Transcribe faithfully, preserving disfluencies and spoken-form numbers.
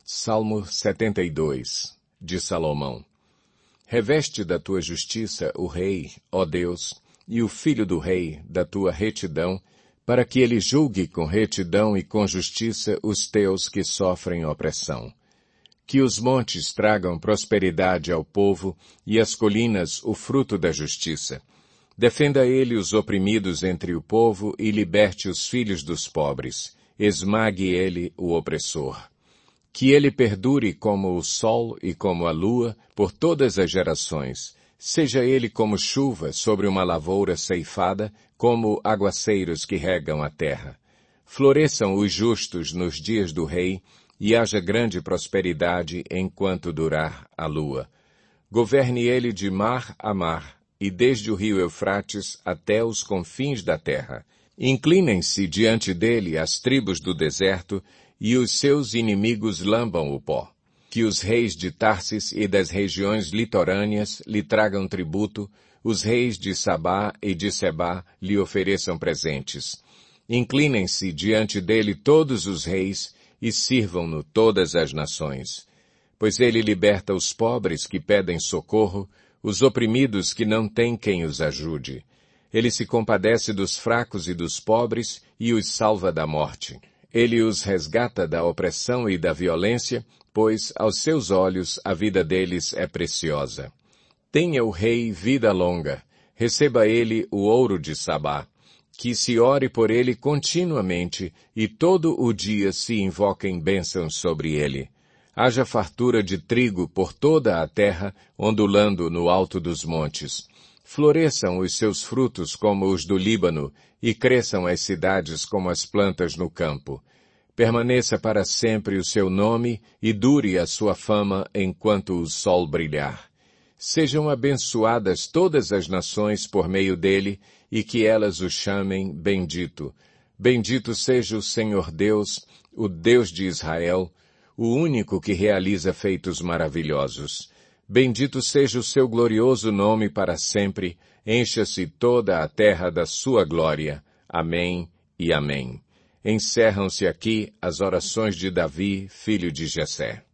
Salmo setenta e dois, de Salomão. Reveste da tua justiça o rei, ó Deus, e o filho do rei da tua retidão, para que ele julgue com retidão e com justiça os teus que sofrem opressão. Que os montes tragam prosperidade ao povo e as colinas o fruto da justiça. Defenda ele os oprimidos entre o povo e liberte os filhos dos pobres. Esmague ele o opressor. Que ele perdure como o sol e como a lua por todas as gerações. Seja ele como chuva sobre uma lavoura ceifada, como aguaceiros que regam a terra. Floresçam os justos nos dias do rei, e haja grande prosperidade enquanto durar a lua. Governe ele de mar a mar, e desde o rio Eufrates até os confins da terra. Inclinem-se diante dele as tribos do deserto, e os seus inimigos lambam o pó. Que os reis de Tarsis e das regiões litorâneas lhe tragam tributo, os reis de Sabá e de Sebá lhe ofereçam presentes. Inclinem-se diante dele todos os reis, e sirvam-no todas as nações. Pois ele liberta os pobres que pedem socorro, os oprimidos que não têm quem os ajude. Ele se compadece dos fracos e dos pobres, e os salva da morte. Ele os resgata da opressão e da violência, pois aos seus olhos a vida deles é preciosa. Tenha o rei vida longa, receba ele o ouro de Sabá, que se ore por ele continuamente, e todo o dia se invoquem bênçãos sobre ele. Haja fartura de trigo por toda a terra, ondulando no alto dos montes. Floresçam os seus frutos como os do Líbano, e cresçam as cidades como as plantas no campo. Permaneça para sempre o seu nome, e dure a sua fama enquanto o sol brilhar. Sejam abençoadas todas as nações por meio dele, e que elas o chamem bendito. Bendito seja o Senhor Deus, o Deus de Israel, o único que realiza feitos maravilhosos. Bendito seja o seu glorioso nome para sempre, encha-se toda a terra da sua glória. Amém e amém. Encerram-se aqui as orações de Davi, filho de Jessé.